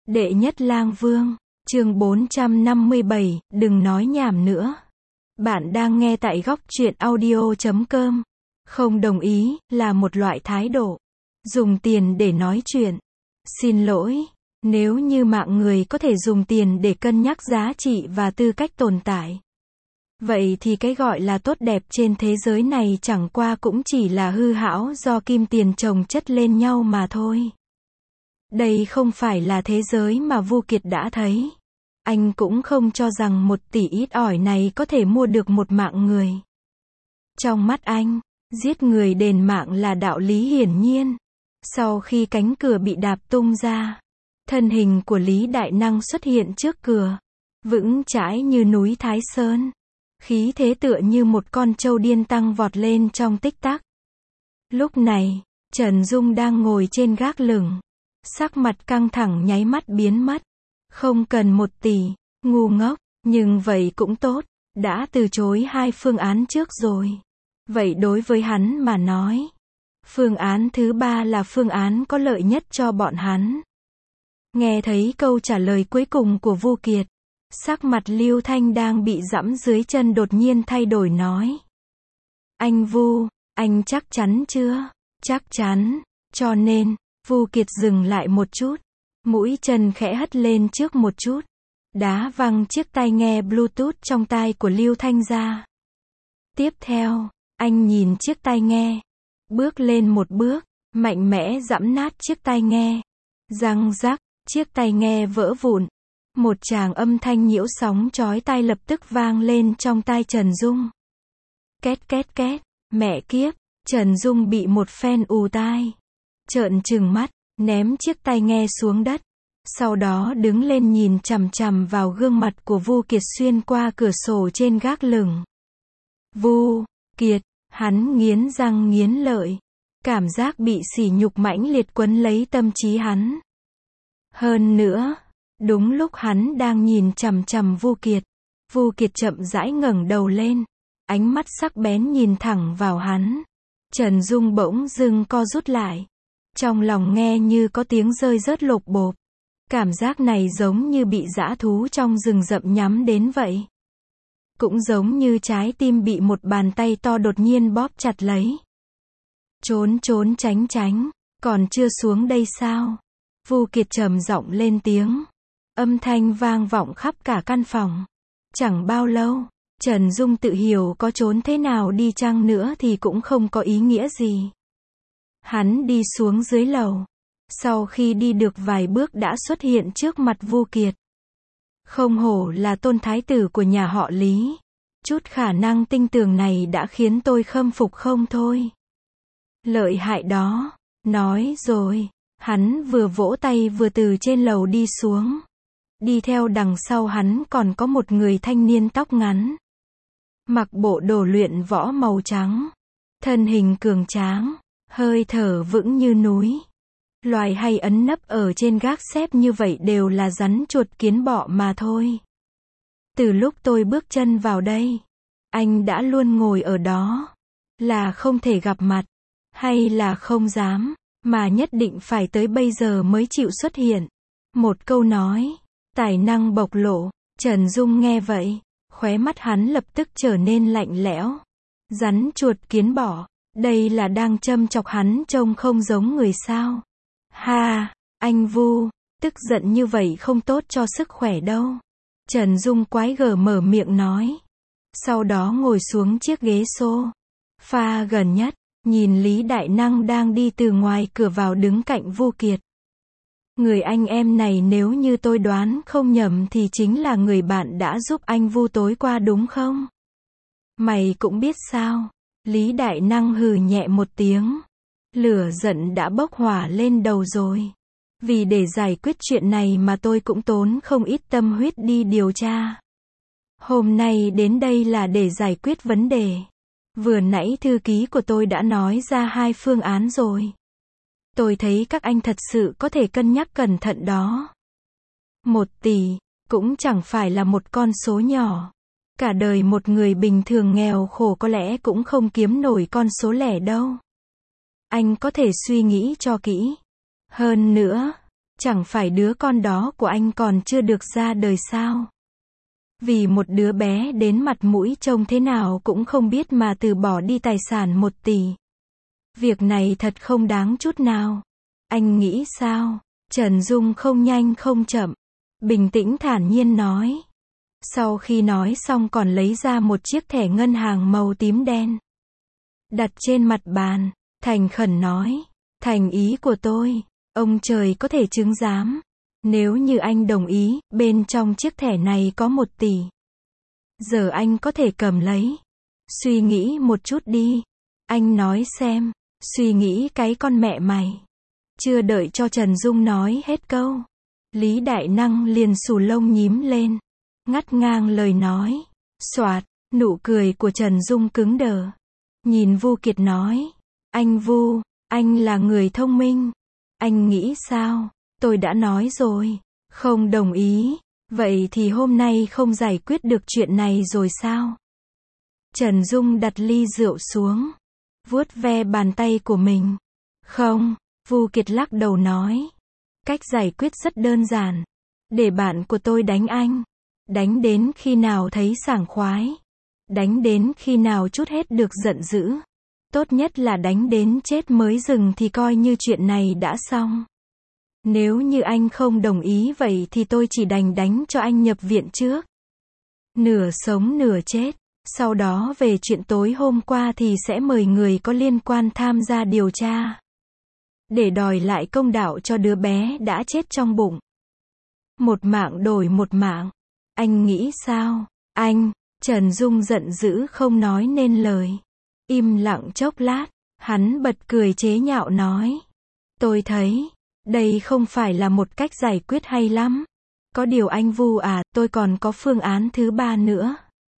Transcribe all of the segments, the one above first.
Đệ nhất lang vương, chương 457, đừng nói nhảm nữa. Bạn đang nghe tại góc truyện audio.com. Không đồng ý, là một loại thái độ. Dùng tiền để nói chuyện. Xin lỗi, nếu như mạng người có thể dùng tiền để cân nhắc giá trị và tư cách tồn tại. Vậy thì cái gọi là tốt đẹp trên thế giới này chẳng qua cũng chỉ là hư hão do kim tiền chồng chất lên nhau mà thôi. Đây không phải là thế giới mà Vu Kiệt đã thấy. Anh cũng không cho rằng 1 tỷ ít ỏi này có thể mua được một mạng người. Trong mắt anh, giết người đền mạng là đạo lý hiển nhiên. Sau khi cánh cửa bị đạp tung ra, thân hình của Lý Đại Năng xuất hiện trước cửa, vững chãi như núi Thái Sơn. Khí thế tựa như một con trâu điên tăng vọt lên trong tích tắc. Lúc này, Trần Dung đang ngồi trên gác lửng. Sắc mặt căng thẳng nháy mắt biến mất. Không cần 1 tỷ, ngu ngốc, nhưng vậy cũng tốt, đã từ chối 2 phương án trước rồi. Vậy đối với hắn mà nói, phương án thứ 3 là phương án có lợi nhất cho bọn hắn. Nghe thấy câu trả lời cuối cùng của Vu Kiệt, sắc mặt Lưu Thanh đang bị giẫm dưới chân đột nhiên thay đổi nói. Anh Vu, anh chắc chắn chưa? Chắc chắn, cho nên, Vu Kiệt dừng lại một chút, mũi chân khẽ hất lên trước một chút, đá văng chiếc tai nghe Bluetooth trong tai của Lưu Thanh ra. Tiếp theo, anh nhìn chiếc tai nghe, bước lên một bước, mạnh mẽ giẫm nát chiếc tai nghe. Răng rắc, chiếc tai nghe vỡ vụn. Một tràng âm thanh nhiễu sóng chói tai lập tức vang lên trong tai Trần Dung. Két két két, mẹ kiếp, Trần Dung bị một phen ù tai. Trợn trừng mắt, ném chiếc tai nghe xuống đất. Sau đó đứng lên nhìn chằm chằm vào gương mặt của Vu Kiệt xuyên qua cửa sổ trên gác lửng. Vu Kiệt, hắn nghiến răng nghiến lợi. Cảm giác bị sỉ nhục mãnh liệt quấn lấy tâm trí hắn. Hơn nữa, đúng lúc hắn đang nhìn chằm chằm Vu Kiệt chậm rãi ngẩng đầu lên, ánh mắt sắc bén nhìn thẳng vào hắn. Trần Dung bỗng dưng co rút lại. Trong lòng nghe như có tiếng rơi rớt lộp bộp. Cảm giác này giống như bị dã thú trong rừng rậm nhắm đến vậy. Cũng giống như trái tim bị một bàn tay to đột nhiên bóp chặt lấy. Trốn trốn tránh tránh, còn chưa xuống đây sao? Vu Kiệt trầm giọng lên tiếng. Âm thanh vang vọng khắp cả căn phòng. Chẳng bao lâu, Trần Dung tự hiểu có trốn thế nào đi chăng nữa thì cũng không có ý nghĩa gì. Hắn đi xuống dưới lầu. Sau khi đi được vài bước đã xuất hiện trước mặt Vu Kiệt. Không hổ là tôn thái tử của nhà họ Lý. Chút khả năng tinh tường này đã khiến tôi khâm phục không thôi. Lợi hại đó. Nói rồi, hắn vừa vỗ tay vừa từ trên lầu đi xuống. Đi theo đằng sau hắn còn có một người thanh niên tóc ngắn. Mặc bộ đồ luyện võ màu trắng. Thân hình cường tráng. Hơi thở vững như núi. Loài hay ấn nấp ở trên gác xếp như vậy đều là rắn chuột kiến bọ mà thôi. Từ lúc tôi bước chân vào đây, anh đã luôn ngồi ở đó. Là không thể gặp mặt, hay là không dám, mà nhất định phải tới bây giờ mới chịu xuất hiện. Một câu nói, tài năng bộc lộ. Trần Dung nghe vậy, khóe mắt hắn lập tức trở nên lạnh lẽo. Rắn chuột kiến bọ, đây là đang châm chọc hắn trông không giống người sao? Ha, anh Vu, tức giận như vậy không tốt cho sức khỏe đâu. Trần Dung quái gở mở miệng nói. Sau đó ngồi xuống chiếc ghế sofa gần nhất, nhìn Lý Đại Năng đang đi từ ngoài cửa vào đứng cạnh Vu Kiệt. Người anh em này nếu như tôi đoán không nhầm thì chính là người bạn đã giúp anh Vu tối qua đúng không? Mày cũng biết sao? Lý Đại Năng hừ nhẹ một tiếng. Lửa giận đã bốc hỏa lên đầu rồi. Vì để giải quyết chuyện này mà tôi cũng tốn không ít tâm huyết đi điều tra. Hôm nay đến đây là để giải quyết vấn đề. Vừa nãy thư ký của tôi đã nói ra 2 phương án rồi. Tôi thấy các anh thật sự có thể cân nhắc cẩn thận đó. 1 tỷ, cũng chẳng phải là một con số nhỏ. Cả đời một người bình thường nghèo khổ có lẽ cũng không kiếm nổi con số lẻ đâu. Anh có thể suy nghĩ cho kỹ. Hơn nữa, Chẳng phải đứa con đó của anh còn chưa được ra đời sao? Vì một đứa bé đến mặt mũi trông thế nào cũng không biết mà từ bỏ đi tài sản 1 tỷ. Việc này thật không đáng chút nào. Anh nghĩ sao? Trần Dung không nhanh không chậm, bình tĩnh thản nhiên nói. Sau khi nói xong còn lấy ra một chiếc thẻ ngân hàng màu tím đen. Đặt trên mặt bàn, thành khẩn nói. Thành ý của tôi, ông trời có thể chứng giám. Nếu như anh đồng ý, bên trong chiếc thẻ này có 1 tỷ. Giờ anh có thể cầm lấy. Suy nghĩ một chút đi. Anh nói xem, suy nghĩ cái con mẹ mày. Chưa đợi cho Trần Dung nói hết câu, Lý Đại Năng liền xù lông nhím lên, ngắt ngang lời nói. Soạt, nụ cười của Trần Dung cứng đờ. Nhìn Vu Kiệt nói, anh Vu, anh là người thông minh. Anh nghĩ sao? Tôi đã nói rồi, không đồng ý. Vậy thì hôm nay không giải quyết được chuyện này rồi sao? Trần Dung đặt ly rượu xuống, vuốt ve bàn tay của mình. Không, Vu Kiệt lắc đầu nói. Cách giải quyết rất đơn giản. Để bạn của tôi đánh anh. Đánh đến khi nào thấy sảng khoái. Đánh đến khi nào trút hết được giận dữ. Tốt nhất là đánh đến chết mới dừng thì coi như chuyện này đã xong. Nếu như anh không đồng ý vậy thì tôi chỉ đành đánh cho anh nhập viện trước. Nửa sống nửa chết. Sau đó về chuyện tối hôm qua thì sẽ mời người có liên quan tham gia điều tra. Để đòi lại công đạo cho đứa bé đã chết trong bụng. Một mạng đổi một mạng. Anh nghĩ sao? Anh, Trần Dung giận dữ không nói nên lời. Im lặng chốc lát, hắn bật cười chế nhạo nói. Tôi thấy, đây không phải là một cách giải quyết hay lắm. Có điều anh Vu à, tôi còn có phương án thứ 3 nữa.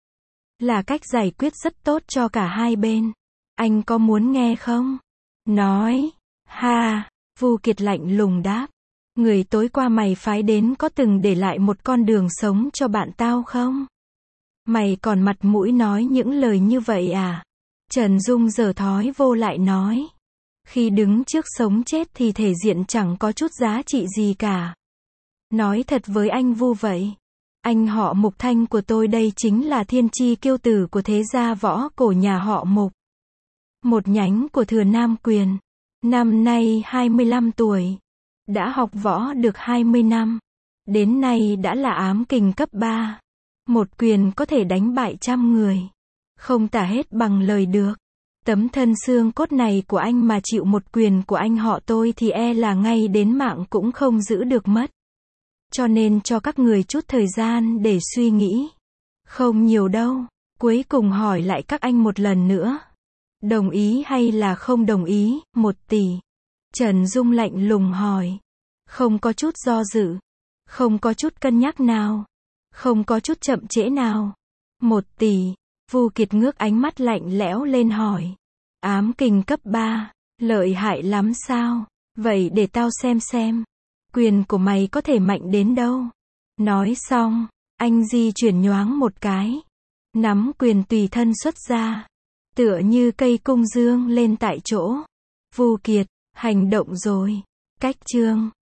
Là cách giải quyết rất tốt cho cả hai bên. Anh có muốn nghe không? Nói. Ha, Vu Kiệt lạnh lùng đáp. Người tối qua mày phái đến có từng để lại một con đường sống cho bạn tao không? Mày còn mặt mũi nói những lời như vậy à? Trần Dung giở thói vô lại nói. Khi đứng trước sống chết thì thể diện chẳng có chút giá trị gì cả. Nói thật với anh Vu vậy. Anh họ Mục Thanh của tôi đây chính là thiên chi kiêu tử của thế gia võ cổ nhà họ Mục. Một nhánh của Thừa Nam Quyền. Năm nay 25 tuổi. Đã học võ được 20 năm. Đến nay đã là ám kình cấp 3. Một quyền có thể đánh bại 100 người. Không tả hết bằng lời được. Tấm thân xương cốt này của anh mà chịu một quyền của anh họ tôi thì e là ngay đến mạng cũng không giữ được mất. Cho nên cho các người chút thời gian để suy nghĩ. Không nhiều đâu. Cuối cùng hỏi lại các anh một lần nữa. Đồng ý hay là không đồng ý? 1 tỷ. Trần Dung lạnh lùng hỏi. Không có chút do dự. Không có chút cân nhắc nào. Không có chút chậm trễ nào. 1 tỷ. Vu Kiệt ngước ánh mắt lạnh lẽo lên hỏi. Ám kình cấp 3. Lợi hại lắm sao? Vậy để tao xem. Quyền của mày có thể mạnh đến đâu? Nói xong, anh di chuyển nhoáng một cái. Nắm quyền tùy thân xuất ra. Tựa như cây cung dương lên tại chỗ. Vu Kiệt, hành động rồi. Cách chương